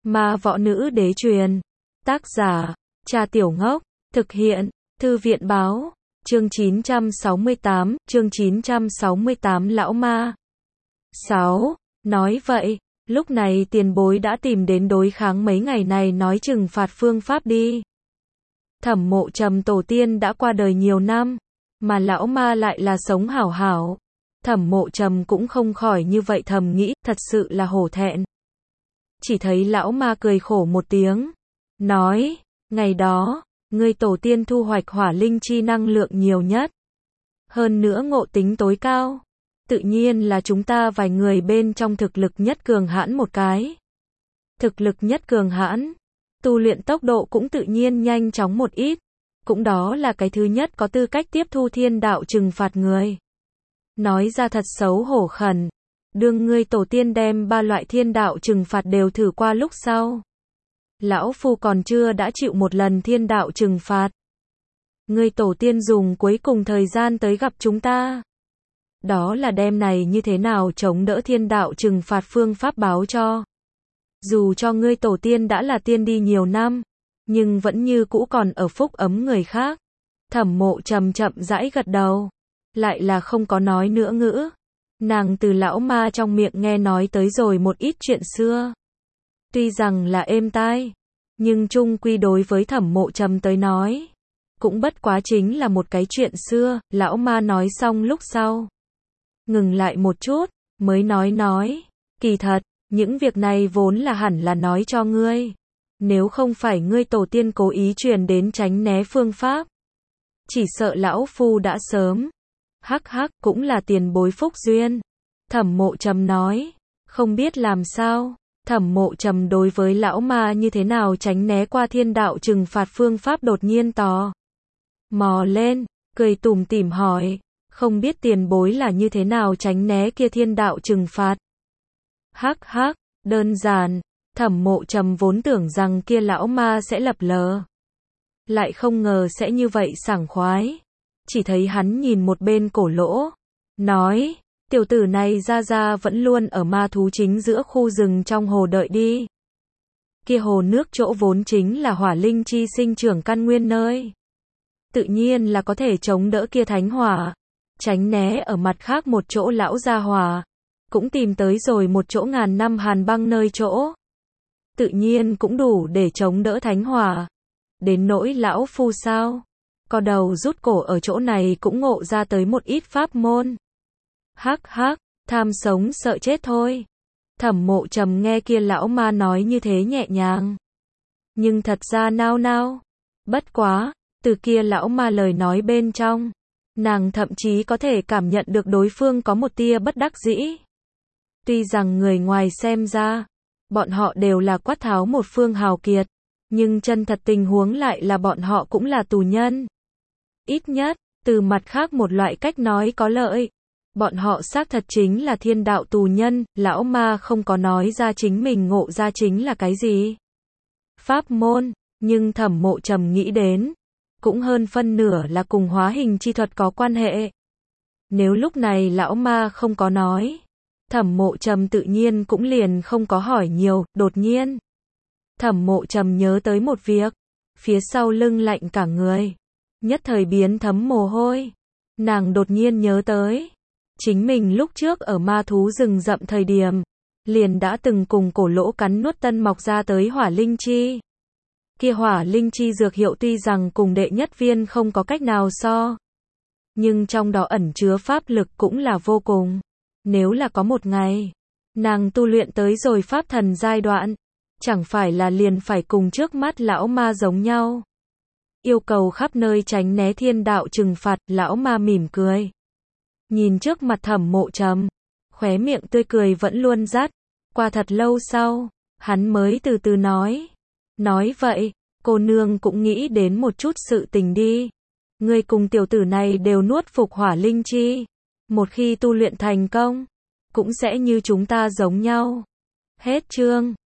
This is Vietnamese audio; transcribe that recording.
Ma võ nữ đế truyền. Tác giả, Trà Tiểu Ngốc. Thực hiện, Thư viện báo. Chương 968, Lão Ma. 6. Nói vậy, lúc này tiền bối đã tìm đến đối kháng mấy ngày này nói trừng phạt phương pháp đi. Thẩm Mộ Trầm tổ tiên đã qua đời nhiều năm, mà lão ma lại là sống hảo hảo. Thẩm Mộ Trầm cũng không khỏi như vậy thầm nghĩ, thật sự là hổ thẹn. Chỉ thấy lão ma cười khổ một tiếng, nói, ngày đó, ngươi tổ tiên thu hoạch hỏa linh chi năng lượng nhiều nhất. Hơn nữa ngộ tính tối cao. Tự nhiên là chúng ta vài người bên trong thực lực nhất cường hãn một cái. Thực lực nhất cường hãn, tu luyện tốc độ cũng tự nhiên nhanh chóng một ít. Cũng đó là cái thứ nhất có tư cách tiếp thu thiên đạo trừng phạt người. Nói ra thật xấu hổ khẩn. Đương ngươi tổ tiên đem 3 loại thiên đạo trừng phạt đều thử qua lúc sau. Lão Phu còn chưa đã chịu một lần thiên đạo trừng phạt. Ngươi tổ tiên dùng cuối cùng thời gian tới gặp chúng ta. Đó là đem này như thế nào chống đỡ thiên đạo trừng phạt phương pháp báo cho. Dù cho ngươi tổ tiên đã là tiên đi nhiều năm, nhưng vẫn như cũ còn ở phúc ấm người khác. Thẩm Mộ Trầm chậm rãi gật đầu, lại là không có nói nữa ngữ. Nàng từ lão ma trong miệng nghe nói tới rồi một ít chuyện xưa. Tuy rằng là êm tai, nhưng chung quy đối với Thẩm Mộ Trầm tới nói, cũng bất quá chính là một cái chuyện xưa. Lão ma nói xong lúc sau, ngừng lại một chút, mới nói, kỳ thật, những việc này vốn là hẳn là nói cho ngươi. Nếu không phải ngươi tổ tiên cố ý truyền đến tránh né phương pháp, chỉ sợ lão Phu đã sớm. Hắc hắc, cũng là tiền bối phúc duyên. Thẩm Mộ Trầm nói, không biết làm sao. Thẩm Mộ Trầm đối với lão ma như thế nào tránh né qua thiên đạo trừng phạt phương pháp đột nhiên tò mò lên, cười tủm tỉm hỏi, không biết tiền bối là như thế nào tránh né kia thiên đạo trừng phạt. Hắc hắc, đơn giản. Thẩm Mộ Trầm vốn tưởng rằng kia lão ma sẽ lập lờ, lại không ngờ sẽ như vậy sảng khoái. Chỉ thấy hắn nhìn một bên Cổ Lỗ, nói, tiểu tử này ra vẫn luôn ở ma thú chính giữa khu rừng trong hồ đợi đi. Kia hồ nước chỗ vốn chính là hỏa linh chi sinh trưởng căn nguyên nơi. Tự nhiên là có thể chống đỡ kia thánh hỏa, tránh né ở mặt khác một chỗ lão gia hỏa. Cũng tìm tới rồi một chỗ ngàn năm hàn băng nơi chỗ. Tự nhiên cũng đủ để chống đỡ thánh hỏa. Đến nỗi lão Phu sao? Co đầu rút cổ ở chỗ này cũng ngộ ra tới một ít pháp môn. Hắc hắc, tham sống sợ chết thôi. Thẩm Mộ Trầm nghe kia lão ma nói như thế nhẹ nhàng, nhưng thật ra nao. Bất quá, từ kia lão ma lời nói bên trong, nàng thậm chí có thể cảm nhận được đối phương có một tia bất đắc dĩ. Tuy rằng người ngoài xem ra, bọn họ đều là quát tháo một phương hào kiệt, nhưng chân thật tình huống lại là bọn họ cũng là tù nhân. Ít nhất, từ mặt khác một loại cách nói có lợi, bọn họ xác thật chính là thiên đạo tù nhân. Lão ma không có nói ra chính mình ngộ ra chính là cái gì pháp môn, nhưng Thẩm Mộ Trầm nghĩ đến, cũng hơn phân nửa là cùng hóa hình chi thuật có quan hệ. Nếu lúc này lão ma không có nói, Thẩm Mộ Trầm tự nhiên cũng liền không có hỏi nhiều. Đột nhiên, Thẩm Mộ Trầm nhớ tới một việc, phía sau lưng lạnh cả người, nhất thời biến thấm mồ hôi. Nàng đột nhiên nhớ tới, chính mình lúc trước ở ma thú rừng rậm thời điểm, liền đã từng cùng Cổ Lỗ cắn nuốt tân mọc ra tới hỏa linh chi. Kia hỏa linh chi dược hiệu tuy rằng cùng đệ nhất viên không có cách nào so, nhưng trong đó ẩn chứa pháp lực cũng là vô cùng. Nếu là có một ngày, nàng tu luyện tới rồi pháp thần giai đoạn, chẳng phải là liền phải cùng trước mắt lão ma giống nhau. Yêu cầu khắp nơi tránh né thiên đạo trừng phạt. Lão ma mỉm cười, nhìn trước mặt Thẩm Mộ Trầm, khóe miệng tươi cười vẫn luôn dắt. Qua thật lâu sau, hắn mới từ từ nói vậy, cô nương cũng nghĩ đến một chút sự tình đi. Ngươi cùng tiểu tử này đều nuốt phục hỏa linh chi, một khi tu luyện thành công, cũng sẽ như chúng ta giống nhau. Hết chương.